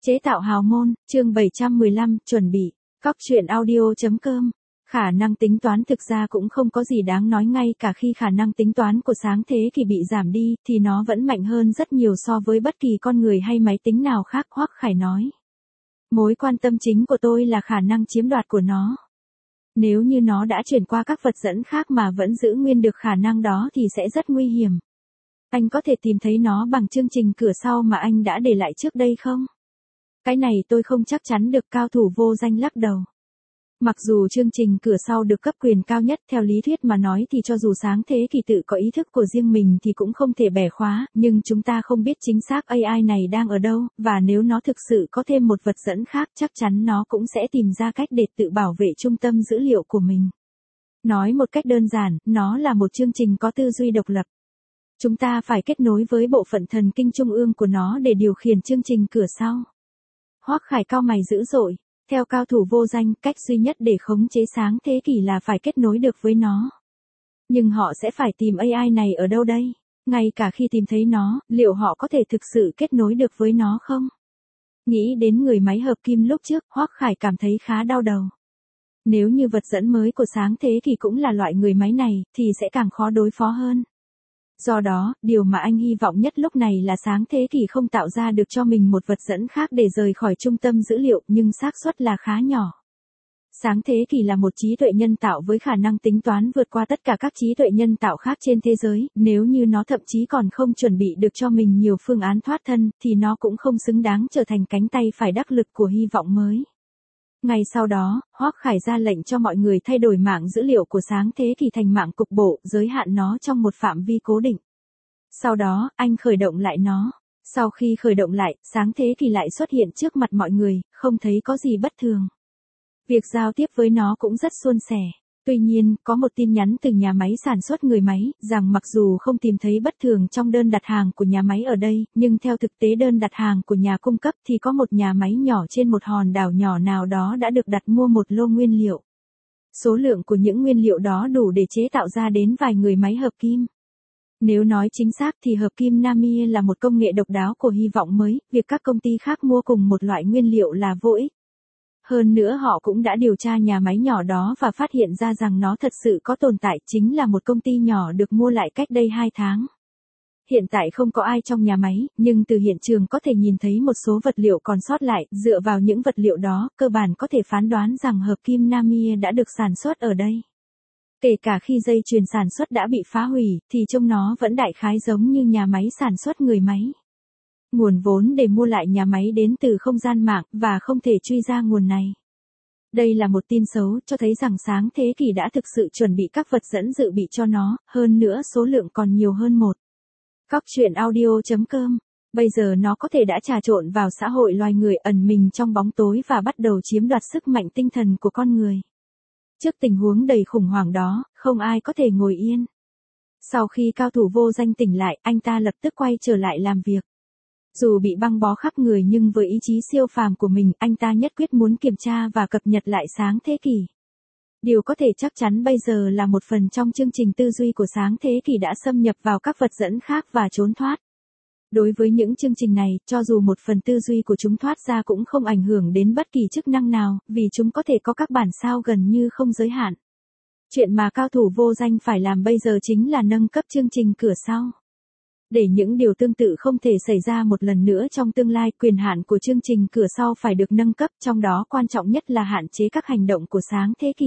Chế tạo hào môn, chương 715, chuẩn bị. Cóc truyện audio.com. Khả năng tính toán thực ra cũng không có gì đáng nói, ngay cả khi khả năng tính toán của sáng thế kỷ bị giảm đi, thì nó vẫn mạnh hơn rất nhiều so với bất kỳ con người hay máy tính nào khác, Hoắc Khải nói. Mối quan tâm chính của tôi là khả năng chiếm đoạt của nó. Nếu như nó đã chuyển qua các vật dẫn khác mà vẫn giữ nguyên được khả năng đó thì sẽ rất nguy hiểm. Anh có thể tìm thấy nó bằng chương trình cửa sau mà anh đã để lại trước đây không? Cái này tôi không chắc chắn được, cao thủ vô danh lắc đầu. Mặc dù chương trình cửa sau được cấp quyền cao nhất, theo lý thuyết mà nói thì cho dù sáng thế kỷ tự có ý thức của riêng mình thì cũng không thể bẻ khóa, nhưng chúng ta không biết chính xác AI này đang ở đâu, và nếu nó thực sự có thêm một vật dẫn khác chắc chắn nó cũng sẽ tìm ra cách để tự bảo vệ trung tâm dữ liệu của mình. Nói một cách đơn giản, nó là một chương trình có tư duy độc lập. Chúng ta phải kết nối với bộ phận thần kinh trung ương của nó để điều khiển chương trình cửa sau. Hoắc Khải cau mày dữ dội. Theo cao thủ vô danh, cách duy nhất để khống chế sáng thế kỷ là phải kết nối được với nó. Nhưng họ sẽ phải tìm AI này ở đâu đây? Ngay cả khi tìm thấy nó, liệu họ có thể thực sự kết nối được với nó không? Nghĩ đến người máy hợp kim lúc trước, Hoắc Khải cảm thấy khá đau đầu. Nếu như vật dẫn mới của sáng thế kỷ cũng là loại người máy này, thì sẽ càng khó đối phó hơn. Do đó, điều mà anh hy vọng nhất lúc này là sáng thế kỷ không tạo ra được cho mình một vật dẫn khác để rời khỏi trung tâm dữ liệu, nhưng xác suất là khá nhỏ. Sáng thế kỷ là một trí tuệ nhân tạo với khả năng tính toán vượt qua tất cả các trí tuệ nhân tạo khác trên thế giới, nếu như nó thậm chí còn không chuẩn bị được cho mình nhiều phương án thoát thân, thì nó cũng không xứng đáng trở thành cánh tay phải đắc lực của hy vọng mới. Ngày sau đó, Hoắc Khải ra lệnh cho mọi người thay đổi mạng dữ liệu của sáng thế kỷ thành mạng cục bộ, giới hạn nó trong một phạm vi cố định. Sau đó, anh khởi động lại nó. Sau khi khởi động lại, sáng thế kỷ lại xuất hiện trước mặt mọi người, không thấy có gì bất thường. Việc giao tiếp với nó cũng rất suôn sẻ. Tuy nhiên, có một tin nhắn từ nhà máy sản xuất người máy, rằng mặc dù không tìm thấy bất thường trong đơn đặt hàng của nhà máy ở đây, nhưng theo thực tế đơn đặt hàng của nhà cung cấp thì có một nhà máy nhỏ trên một hòn đảo nhỏ nào đó đã được đặt mua một lô nguyên liệu. Số lượng của những nguyên liệu đó đủ để chế tạo ra đến vài người máy hợp kim. Nếu nói chính xác thì hợp kim Namie là một công nghệ độc đáo của hy vọng mới, việc các công ty khác mua cùng một loại nguyên liệu là vô ích. Hơn nữa họ cũng đã điều tra nhà máy nhỏ đó và phát hiện ra rằng nó thật sự có tồn tại, chính là một công ty nhỏ được mua lại cách đây 2 tháng. Hiện tại không có ai trong nhà máy, nhưng từ hiện trường có thể nhìn thấy một số vật liệu còn sót lại, dựa vào những vật liệu đó, cơ bản có thể phán đoán rằng hợp kim Namie đã được sản xuất ở đây. Kể cả khi dây chuyền sản xuất đã bị phá hủy, thì trông nó vẫn đại khái giống như nhà máy sản xuất người máy. Nguồn vốn để mua lại nhà máy đến từ không gian mạng, và không thể truy ra nguồn này. Đây là một tin xấu, cho thấy rằng sáng thế kỷ đã thực sự chuẩn bị các vật dẫn dự bị cho nó, hơn nữa số lượng còn nhiều hơn một. Cóc truyện audio.com. Bây giờ nó có thể đã trà trộn vào xã hội loài người, ẩn mình trong bóng tối và bắt đầu chiếm đoạt sức mạnh tinh thần của con người. Trước tình huống đầy khủng hoảng đó, không ai có thể ngồi yên. Sau khi cao thủ vô danh tỉnh lại, anh ta lập tức quay trở lại làm việc. Dù bị băng bó khắp người nhưng với ý chí siêu phàm của mình, anh ta nhất quyết muốn kiểm tra và cập nhật lại sáng thế kỷ. Điều có thể chắc chắn bây giờ là một phần trong chương trình tư duy của sáng thế kỷ đã xâm nhập vào các vật dẫn khác và trốn thoát. Đối với những chương trình này, cho dù một phần tư duy của chúng thoát ra cũng không ảnh hưởng đến bất kỳ chức năng nào, vì chúng có thể có các bản sao gần như không giới hạn. Chuyện mà cao thủ vô danh phải làm bây giờ chính là nâng cấp chương trình cửa sau. Để những điều tương tự không thể xảy ra một lần nữa trong tương lai, quyền hạn của chương trình cửa sau phải được nâng cấp, trong đó quan trọng nhất là hạn chế các hành động của sáng thế kỷ.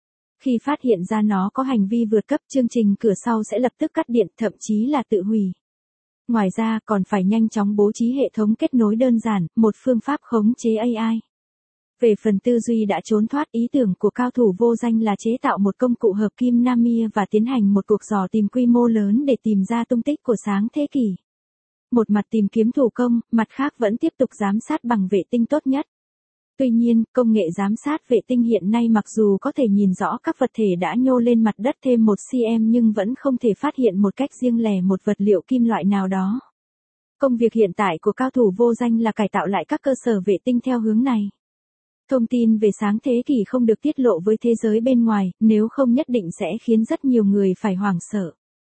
Khi phát hiện ra nó có hành vi vượt cấp, chương trình cửa sau sẽ lập tức cắt điện, thậm chí là tự hủy. Ngoài ra, còn phải nhanh chóng bố trí hệ thống kết nối đơn giản, một phương pháp khống chế AI. Về phần tư duy đã trốn thoát, ý tưởng của cao thủ vô danh là chế tạo một công cụ hợp kim Namie và tiến hành một cuộc dò tìm quy mô lớn để tìm ra tung tích của sáng thế kỷ. Một mặt tìm kiếm thủ công, mặt khác vẫn tiếp tục giám sát bằng vệ tinh tốt nhất. Tuy nhiên, công nghệ giám sát vệ tinh hiện nay mặc dù có thể nhìn rõ các vật thể đã nhô lên mặt đất thêm 1 cm nhưng vẫn không thể phát hiện một cách riêng lẻ một vật liệu kim loại nào đó. Công việc hiện tại của cao thủ vô danh là cải tạo lại các cơ sở vệ tinh theo hướng này. Thông tin về sáng thế kỷ không được tiết lộ với thế giới bên ngoài, nếu không nhất định sẽ khiến rất nhiều người phải hoảng sợ.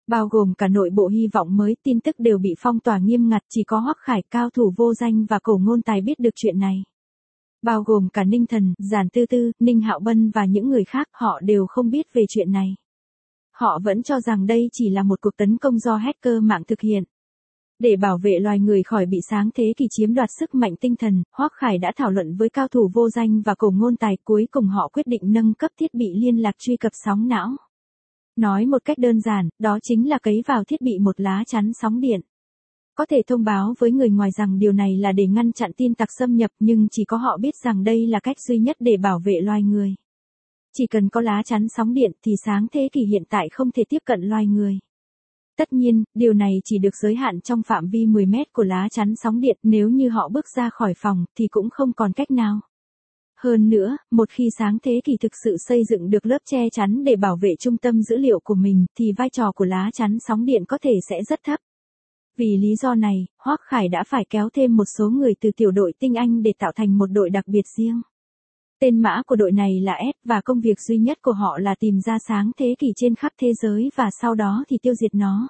Bao gồm cả nội bộ Hy vọng mới, tin tức đều bị phong tỏa nghiêm ngặt, chỉ có Hoắc Khải, Cao Thủ Vô Danh và Cổ Ngôn Tài biết được chuyện này. Bao gồm cả Ninh Thần, Giản Tư Tư, Ninh Hạo Bân và những người khác, họ đều không biết về chuyện này. Họ vẫn cho rằng đây chỉ là một cuộc tấn công do hacker mạng thực hiện. Để bảo vệ loài người khỏi bị sáng thế kỷ chiếm đoạt sức mạnh tinh thần, Hoắc Khải đã thảo luận với Cao Thủ Vô Danh và Cổ Ngôn Tài, cuối cùng họ quyết định nâng cấp thiết bị liên lạc truy cập sóng não. Nói một cách đơn giản, đó chính là cấy vào thiết bị một lá chắn sóng điện. Có thể thông báo với người ngoài rằng điều này là để ngăn chặn tin tặc xâm nhập, nhưng chỉ có họ biết rằng đây là cách duy nhất để bảo vệ loài người. Chỉ cần có lá chắn sóng điện thì sáng thế kỷ hiện tại không thể tiếp cận loài người. Tất nhiên, điều này chỉ được giới hạn trong phạm vi 10 mét của lá chắn sóng điện, nếu như họ bước ra khỏi phòng thì cũng không còn cách nào. Hơn nữa, một khi sáng thế kỷ thực sự xây dựng được lớp che chắn để bảo vệ trung tâm dữ liệu của mình, thì vai trò của lá chắn sóng điện có thể sẽ rất thấp. Vì lý do này, Hoắc Khải đã phải kéo thêm một số người từ tiểu đội tinh anh để tạo thành một đội đặc biệt riêng. Tên mã của đội này là S và công việc duy nhất của họ là tìm ra sáng thế kỷ trên khắp thế giới và sau đó thì tiêu diệt nó.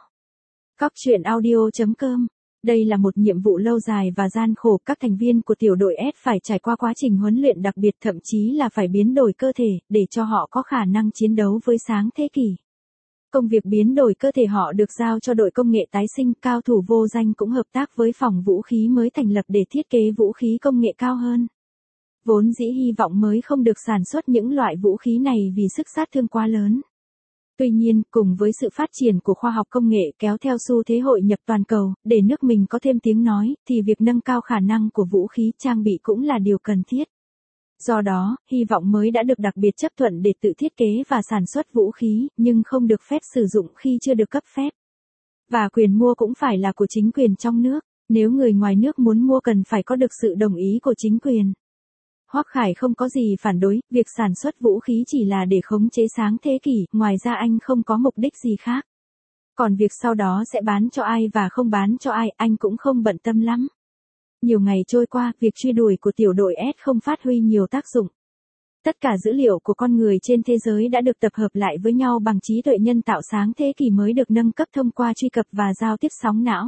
Coctruyện.audio.com. Đây là một nhiệm vụ lâu dài và gian khổ, các thành viên của tiểu đội S phải trải qua quá trình huấn luyện đặc biệt, thậm chí là phải biến đổi cơ thể, để cho họ có khả năng chiến đấu với sáng thế kỷ. Công việc biến đổi cơ thể họ được giao cho đội công nghệ tái sinh. Cao Thủ Vô Danh cũng hợp tác với phòng vũ khí mới thành lập để thiết kế vũ khí công nghệ cao hơn. Vốn dĩ Hy vọng mới không được sản xuất những loại vũ khí này vì sức sát thương quá lớn. Tuy nhiên, cùng với sự phát triển của khoa học công nghệ kéo theo xu thế hội nhập toàn cầu, để nước mình có thêm tiếng nói, thì việc nâng cao khả năng của vũ khí trang bị cũng là điều cần thiết. Do đó, Hy vọng mới đã được đặc biệt chấp thuận để tự thiết kế và sản xuất vũ khí, nhưng không được phép sử dụng khi chưa được cấp phép. Và quyền mua cũng phải là của chính quyền trong nước, nếu người ngoài nước muốn mua cần phải có được sự đồng ý của chính quyền. Hoắc Khải không có gì phản đối, việc sản xuất vũ khí chỉ là để khống chế sáng thế kỷ, ngoài ra anh không có mục đích gì khác. Còn việc sau đó sẽ bán cho ai và không bán cho ai, anh cũng không bận tâm lắm. Nhiều ngày trôi qua, việc truy đuổi của tiểu đội S không phát huy nhiều tác dụng. Tất cả dữ liệu của con người trên thế giới đã được tập hợp lại với nhau bằng trí tuệ nhân tạo sáng thế kỷ mới được nâng cấp thông qua truy cập và giao tiếp sóng não.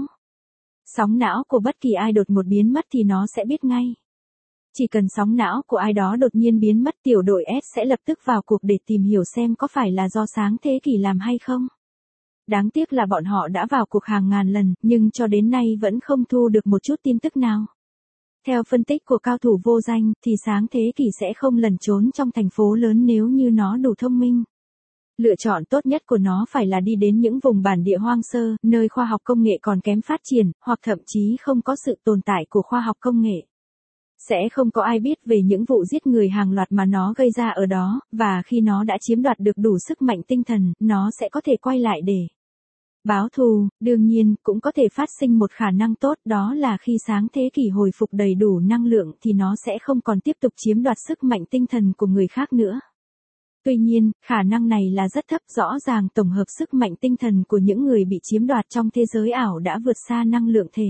Sóng não của bất kỳ ai đột ngột biến mất thì nó sẽ biết ngay. Chỉ cần sóng não của ai đó đột nhiên biến mất, tiểu đội S sẽ lập tức vào cuộc để tìm hiểu xem có phải là do sáng thế kỷ làm hay không. Đáng tiếc là bọn họ đã vào cuộc hàng ngàn lần, nhưng cho đến nay vẫn không thu được một chút tin tức nào. Theo phân tích của Cao Thủ Vô Danh, thì sáng thế kỷ sẽ không lẩn trốn trong thành phố lớn nếu như nó đủ thông minh. Lựa chọn tốt nhất của nó phải là đi đến những vùng bản địa hoang sơ, nơi khoa học công nghệ còn kém phát triển, hoặc thậm chí không có sự tồn tại của khoa học công nghệ. Sẽ không có ai biết về những vụ giết người hàng loạt mà nó gây ra ở đó, và khi nó đã chiếm đoạt được đủ sức mạnh tinh thần, nó sẽ có thể quay lại để báo thù. Đương nhiên, cũng có thể phát sinh một khả năng tốt, đó là khi sáng thế kỷ hồi phục đầy đủ năng lượng thì nó sẽ không còn tiếp tục chiếm đoạt sức mạnh tinh thần của người khác nữa. Tuy nhiên, khả năng này là rất thấp, rõ ràng tổng hợp sức mạnh tinh thần của những người bị chiếm đoạt trong thế giới ảo đã vượt xa năng lượng thể.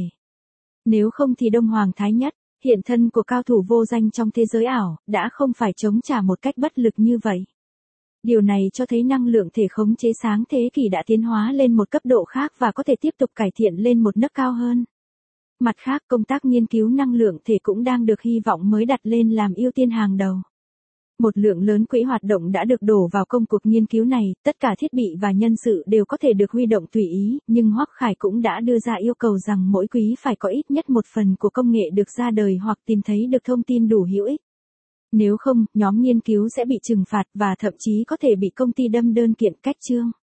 Nếu không thì Đông Hoàng Thái Nhất, hiện thân của Cao Thủ Vô Danh trong thế giới ảo, đã không phải chống trả một cách bất lực như vậy. Điều này cho thấy năng lượng thể khống chế sáng thế kỷ đã tiến hóa lên một cấp độ khác và có thể tiếp tục cải thiện lên một nấc cao hơn. Mặt khác, công tác nghiên cứu năng lượng thể cũng đang được Hy vọng mới đặt lên làm ưu tiên hàng đầu. Một lượng lớn quỹ hoạt động đã được đổ vào công cuộc nghiên cứu này, tất cả thiết bị và nhân sự đều có thể được huy động tùy ý, nhưng Hoắc Khải cũng đã đưa ra yêu cầu rằng mỗi quý phải có ít nhất một phần của công nghệ được ra đời hoặc tìm thấy được thông tin đủ hữu ích. Nếu không, nhóm nghiên cứu sẽ bị trừng phạt và thậm chí có thể bị công ty đâm đơn kiện cách chương.